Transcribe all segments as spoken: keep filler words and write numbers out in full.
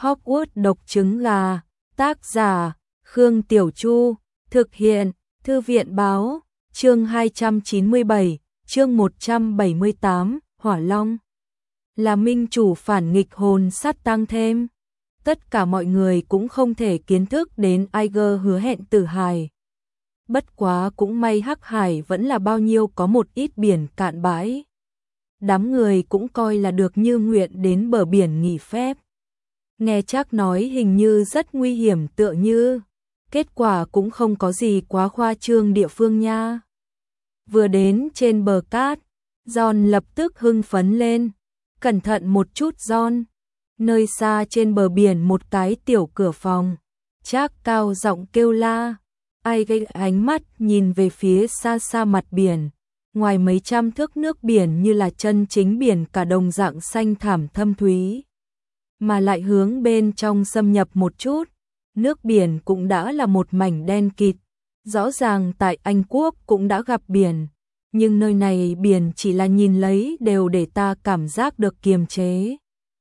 Hogwarts độc trứng gà, tác giả, Khương Tiểu Chu, thực hiện, Thư viện báo, chương hai trăm chín mươi bảy, chương một trăm bảy mươi tám, Hỏa Long. Là minh chủ phản nghịch hồn sát tăng thêm. Tất cả mọi người cũng không thể kiến thức đến Iger hứa hẹn Tử Hải. Bất quá cũng may Hắc Hải vẫn là bao nhiêu có một ít biển cạn bãi. Đám người cũng coi là được như nguyện đến bờ biển nghỉ phép. Nghe chắc nói hình như rất nguy hiểm tựa như, kết quả cũng không có gì quá khoa trương địa phương nha. Vừa đến trên bờ cát, John lập tức hưng phấn lên. Cẩn thận một chút John. Nơi xa trên bờ biển một cái tiểu cửa phòng. Trác cao giọng kêu la. Ai gây ánh mắt nhìn về phía xa xa mặt biển. Ngoài mấy trăm thước nước biển như là chân chính biển cả đồng dạng xanh thảm thâm thúy. Mà lại hướng bên trong xâm nhập một chút. Nước biển cũng đã là một mảnh đen kịt. Rõ ràng tại Anh Quốc cũng đã gặp biển. Nhưng nơi này biển chỉ là nhìn lấy đều để ta cảm giác được kiềm chế.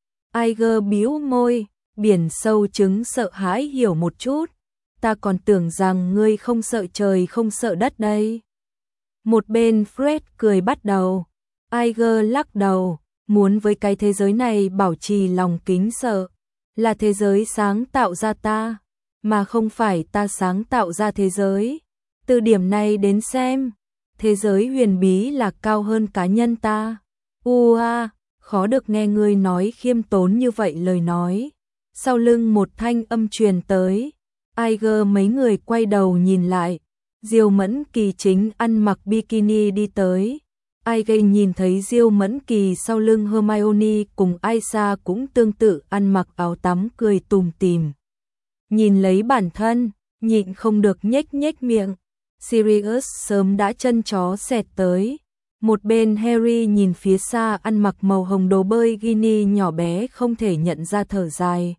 Iger bĩu môi, biển sâu chứng sợ hãi hiểu một chút. Ta còn tưởng rằng ngươi không sợ trời không sợ đất đây. Một bên Fred cười bắt đầu. Iger lắc đầu, muốn với cái thế giới này bảo trì lòng kính sợ. Là thế giới sáng tạo ra ta, mà không phải ta sáng tạo ra thế giới. Từ điểm này đến xem, thế giới huyền bí là cao hơn cá nhân ta. Ua, à, khó được nghe ngươi nói khiêm tốn như vậy lời nói. Sau lưng một thanh âm truyền tới. Iger mấy người quay đầu nhìn lại. Diêu Mẫn Kỳ chính ăn mặc bikini đi tới. Iger nhìn thấy Diêu Mẫn Kỳ sau lưng Hermione cùng Aisha cũng tương tự ăn mặc áo tắm cười tủm tỉm. Nhìn lấy bản thân, nhịn không được nhếch nhếch miệng. Sirius sớm đã chân chó xẹt tới. Một bên Harry nhìn phía xa ăn mặc màu hồng đồ bơi Ginny nhỏ bé không thể nhận ra thở dài.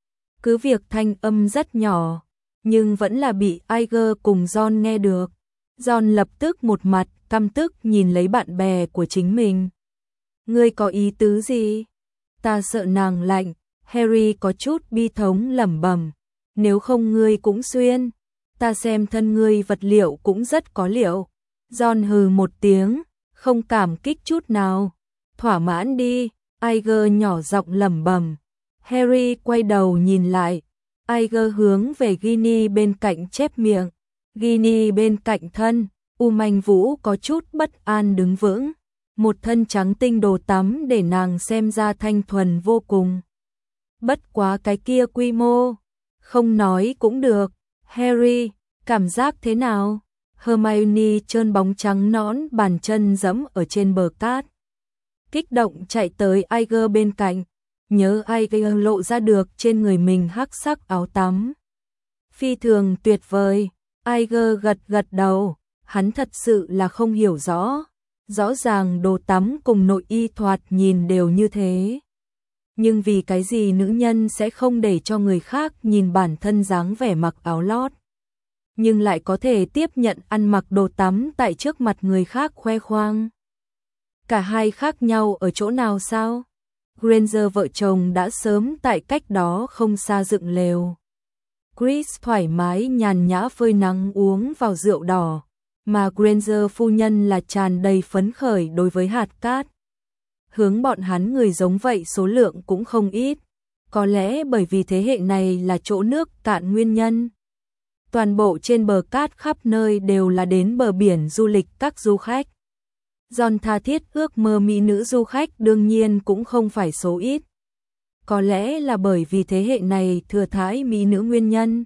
Cứ việc thanh âm rất nhỏ, nhưng vẫn là bị Iger cùng John nghe được. John lập tức một mặt căm tức nhìn lấy bạn bè của chính mình. Ngươi có ý tứ gì? Ta sợ nàng lạnh. Harry có chút bi thống lẩm bẩm. Nếu không ngươi cũng xuyên. Ta xem thân ngươi vật liệu cũng rất có liệu. John hừ một tiếng, không cảm kích chút nào. Thỏa mãn đi, Iger nhỏ giọng lẩm bẩm. Harry quay đầu nhìn lại. Iger hướng về Ginny bên cạnh chép miệng. Ginny bên cạnh thân, U Manh Vũ có chút bất an đứng vững. Một thân trắng tinh đồ tắm để nàng xem ra thanh thuần vô cùng. Bất quá cái kia quy mô, không nói cũng được. Harry, cảm giác thế nào? Hermione trơn bóng trắng nõn bàn chân giẫm ở trên bờ cát. Kích động chạy tới Iger bên cạnh. Nhớ Iger lộ ra được trên người mình hắc sắc áo tắm. Phi thường tuyệt vời. Iger gật gật đầu. Hắn thật sự là không hiểu rõ. Rõ ràng đồ tắm cùng nội y thoạt nhìn đều như thế. Nhưng vì cái gì nữ nhân sẽ không để cho người khác nhìn bản thân dáng vẻ mặc áo lót. Nhưng lại có thể tiếp nhận ăn mặc đồ tắm tại trước mặt người khác khoe khoang. Cả hai khác nhau ở chỗ nào sao? Granger vợ chồng đã sớm tại cách đó không xa dựng lều. Chris thoải mái nhàn nhã phơi nắng uống vào rượu đỏ, mà Granger phu nhân là tràn đầy phấn khởi đối với hạt cát. Hướng bọn hắn người giống vậy số lượng cũng không ít, có lẽ bởi vì thế hệ này là chỗ nước cạn nguyên nhân. Toàn bộ trên bờ cát khắp nơi đều là đến bờ biển du lịch các du khách. John tha thiết ước mơ mỹ nữ du khách đương nhiên cũng không phải số ít. Có lẽ là bởi vì thế hệ này thừa thãi mỹ nữ nguyên nhân.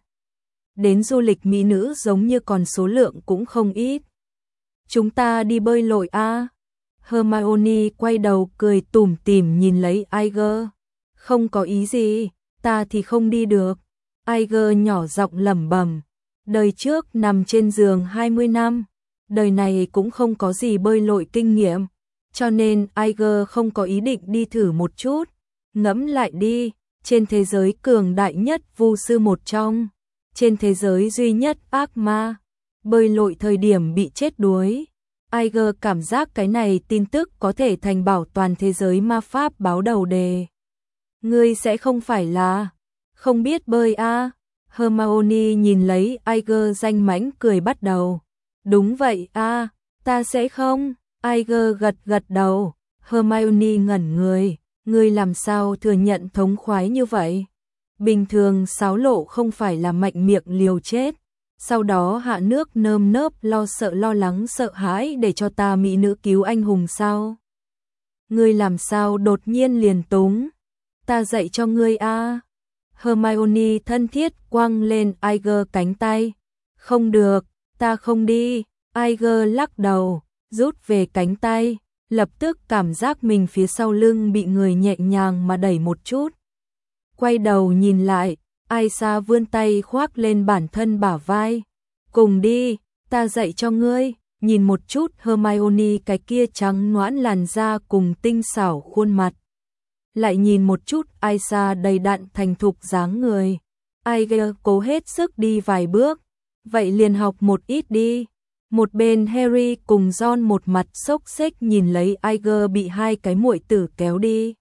Đến du lịch mỹ nữ giống như còn số lượng cũng không ít. Chúng ta đi bơi lội a? Hermione quay đầu cười tủm tỉm nhìn lấy Iger. Không có ý gì, ta thì không đi được. Iger nhỏ giọng lẩm bẩm. Đời trước nằm trên giường hai mươi năm. Đời này cũng không có gì bơi lội kinh nghiệm. Cho nên Iger không có ý định đi thử một chút. Ngẫm lại đi, trên thế giới cường đại nhất vu sư một trong. Trên thế giới duy nhất ác ma. Bơi lội thời điểm bị chết đuối. Iger cảm giác cái này tin tức có thể thành bảo toàn thế giới ma pháp báo đầu đề. Ngươi sẽ không phải là... Không biết bơi à? Hermione nhìn lấy Iger danh mãnh cười bắt đầu. Đúng vậy à, ta sẽ không. Iger gật gật đầu. Hermione ngẩn người. Ngươi làm sao thừa nhận thống khoái như vậy? Bình thường Sáo Lộ không phải là mạnh miệng liều chết. Sau đó hạ nước nơm nớp lo sợ lo lắng sợ hãi để cho ta mỹ nữ cứu anh hùng sao? Ngươi làm sao đột nhiên liền túng? Ta dạy cho ngươi a. Hermione thân thiết quăng lên Iger cánh tay. Không được, ta không đi. Iger lắc đầu, rút về cánh tay, lập tức cảm giác mình phía sau lưng bị người nhẹ nhàng mà đẩy một chút. Quay đầu nhìn lại, Aisa vươn tay khoác lên bản thân bả vai. Cùng đi, ta dạy cho ngươi. Nhìn một chút Hermione cái kia trắng nõn làn da cùng tinh xảo khuôn mặt. Lại nhìn một chút Aisa đầy đặn thành thục dáng người. Iger cố hết sức đi vài bước. Vậy liền học một ít đi. Một bên Harry cùng Ron một mặt sốc xếch nhìn lấy Iger bị hai cái muội tử kéo đi.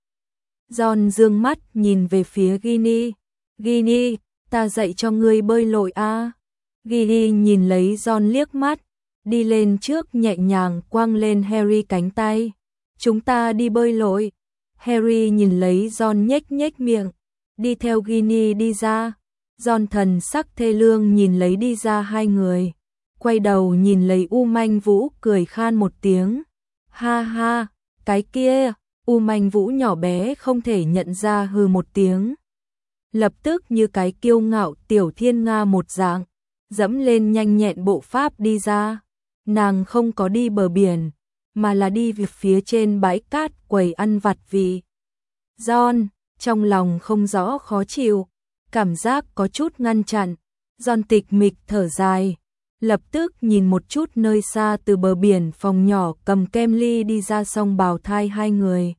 Ron dương mắt nhìn về phía Ginny. Ginny, ta dạy cho ngươi bơi lội a. Ginny nhìn lấy Ron liếc mắt, đi lên trước nhẹ nhàng quăng lên Harry cánh tay. Chúng ta đi bơi lội. Harry nhìn lấy Ron nhếch nhếch miệng, đi theo Ginny đi ra. Ron thần sắc thê lương nhìn lấy đi ra hai người, quay đầu nhìn lấy U Manh Vũ cười khan một tiếng. Ha ha, cái kia. U Manh Vũ nhỏ bé không thể nhận ra hừ một tiếng. Lập tức như cái kiêu ngạo tiểu thiên nga một dạng, dẫm lên nhanh nhẹn bộ pháp đi ra. Nàng không có đi bờ biển, mà là đi về phía trên bãi cát quầy ăn vặt vị. Ron, trong lòng không rõ khó chịu, cảm giác có chút ngăn chặn. Ron tịch mịch thở dài, lập tức nhìn một chút nơi xa từ bờ biển phòng nhỏ cầm kem ly đi ra song bào thai hai người.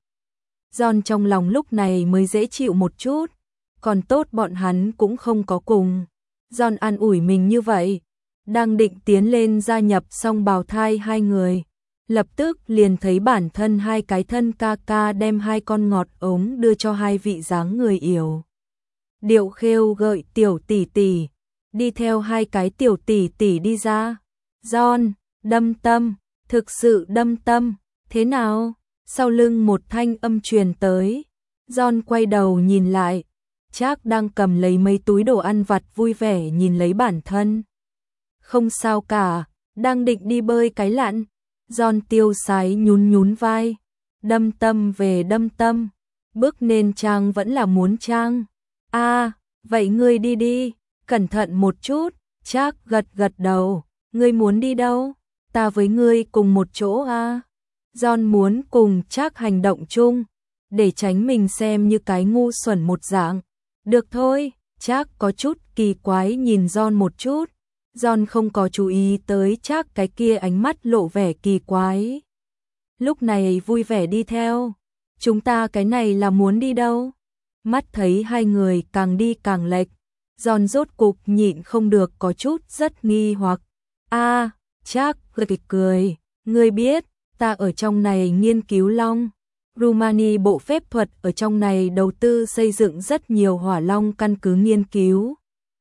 Ron trong lòng lúc này mới dễ chịu một chút, còn tốt bọn hắn cũng không có cùng. Ron an ủi mình như vậy, đang định tiến lên gia nhập song bào thai hai người, lập tức liền thấy bản thân hai cái thân ca ca đem hai con ngọt ống đưa cho hai vị dáng người yểu điệu khêu gợi tiểu tỷ tỷ, đi theo hai cái tiểu tỷ tỷ đi ra. Ron, đâm tâm, thực sự đâm tâm, thế nào? Sau lưng một thanh âm truyền tới. Ron quay đầu nhìn lại, Trác đang cầm lấy mấy túi đồ ăn vặt vui vẻ nhìn lấy bản thân. Không sao cả, đang định đi bơi cái lặn. Ron tiêu sái nhún nhún vai. Đâm tâm về đâm tâm, bước nên trang vẫn là muốn trang. A, à, vậy ngươi đi đi, cẩn thận một chút. Trác gật gật đầu. Ngươi muốn đi đâu? Ta với ngươi cùng một chỗ a. À? Ron muốn cùng Trác hành động chung, để tránh mình xem như cái ngu xuẩn một dạng. Được thôi. Trác có chút kỳ quái nhìn Ron một chút. Ron không có chú ý tới Trác cái kia ánh mắt lộ vẻ kỳ quái. Lúc này vui vẻ đi theo. Chúng ta cái này là muốn đi đâu? Mắt thấy hai người càng đi càng lệch, Ron rốt cục nhịn không được có chút rất nghi hoặc. A, à, Trác cười cười, ngươi biết, ta ở trong này nghiên cứu long. Rumani bộ phép thuật ở trong này đầu tư xây dựng rất nhiều hỏa long căn cứ nghiên cứu.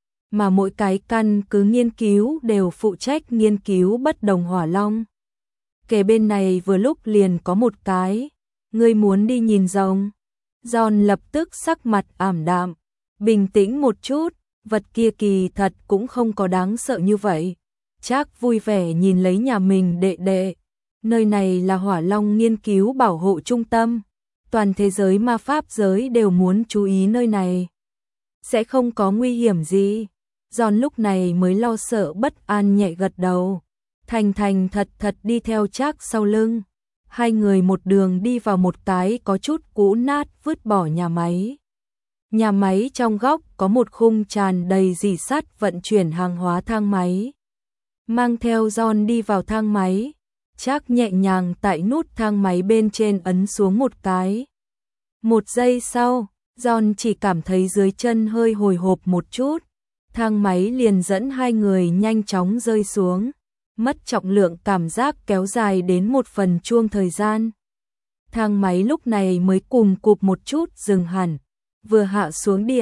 Mà mỗi cái căn cứ nghiên cứu đều phụ trách nghiên cứu bất đồng hỏa long. Kể bên này vừa lúc liền có một cái. Ngươi muốn đi nhìn rồng? Ron lập tức sắc mặt ảm đạm. Bình tĩnh một chút, vật kia kỳ thật cũng không có đáng sợ như vậy. Trác vui vẻ nhìn lấy nhà mình đệ đệ. Nơi này là hỏa long nghiên cứu bảo hộ trung tâm. Toàn thế giới ma pháp giới đều muốn chú ý nơi này. Sẽ không có nguy hiểm gì. Ron lúc này mới lo sợ bất an nhẹ gật đầu. Thành thành thật thật đi theo Trác sau lưng. Hai người một đường đi vào một cái có chút cũ nát vứt bỏ nhà máy. Nhà máy trong góc có một khung tràn đầy rỉ sắt vận chuyển hàng hóa thang máy. Mang theo Ron đi vào thang máy. Trác nhẹ nhàng tại nút thang máy bên trên ấn xuống một cái. Một giây sau, Ron chỉ cảm thấy dưới chân hơi hồi hộp một chút. Thang máy liền dẫn hai người nhanh chóng rơi xuống. Mất trọng lượng cảm giác kéo dài đến một phần chuông thời gian. Thang máy lúc này mới cùng cụp một chút dừng hẳn. Vừa hạ xuống địa,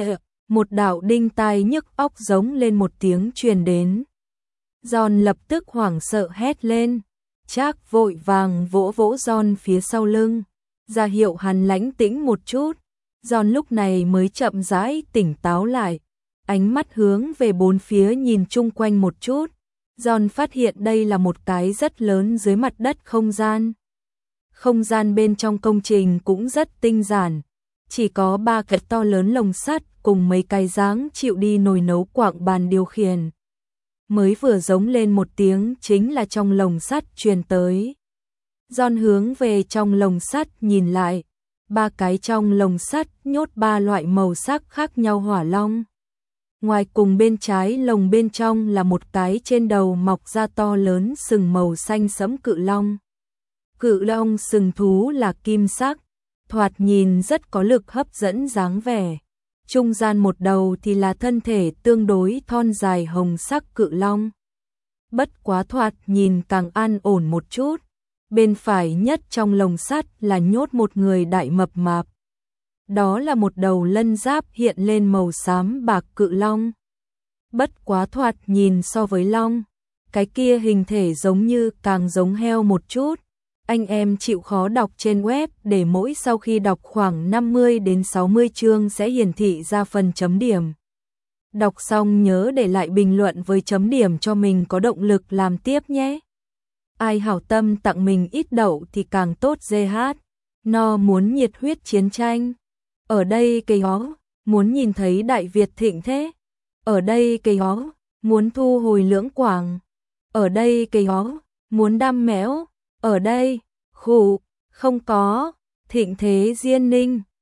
một đạo đinh tai nhức óc giống lên một tiếng truyền đến. John lập tức hoảng sợ hét lên, Trác vội vàng vỗ vỗ John phía sau lưng, ra hiệu hắn lãnh tĩnh một chút. John lúc này mới chậm rãi tỉnh táo lại, ánh mắt hướng về bốn phía nhìn chung quanh một chút. John phát hiện đây là một cái rất lớn dưới mặt đất không gian. Không gian bên trong công trình cũng rất tinh giản, chỉ có ba cái to lớn lồng sắt cùng mấy cái dáng chịu đi nồi nấu quặng bàn điều khiển. Mới vừa giống lên một tiếng chính là trong lồng sắt truyền tới. John hướng về trong lồng sắt nhìn lại, ba cái trong lồng sắt nhốt ba loại màu sắc khác nhau hỏa long. Ngoài cùng bên trái lồng bên trong là một cái trên đầu mọc ra to lớn sừng màu xanh sẫm cự long. Cự long sừng thú là kim sắc, thoạt nhìn rất có lực hấp dẫn dáng vẻ. Trung gian một đầu thì là thân thể tương đối thon dài hồng sắc cự long. Bất quá thoạt nhìn càng an ổn một chút. Bên phải nhất trong lồng sắt là nhốt một người đại mập mạp. Đó là một đầu lân giáp hiện lên màu xám bạc cự long. Bất quá thoạt nhìn so với long, cái kia hình thể giống như càng giống heo một chút. Anh em chịu khó đọc trên web để mỗi sau khi đọc khoảng năm mươi đến sáu mươi chương sẽ hiển thị ra phần chấm điểm. Đọc xong nhớ để lại bình luận với chấm điểm cho mình có động lực làm tiếp nhé. Ai hảo tâm tặng mình ít đậu thì càng tốt giê hát. No muốn nhiệt huyết chiến tranh. Ở đây cây hó, muốn nhìn thấy Đại Việt thịnh thế. Ở đây cây hó, muốn thu hồi lưỡng quảng. Ở đây cây hó, muốn đam mẽo. Ở đây, khủ, không có, thịnh thế diên ninh.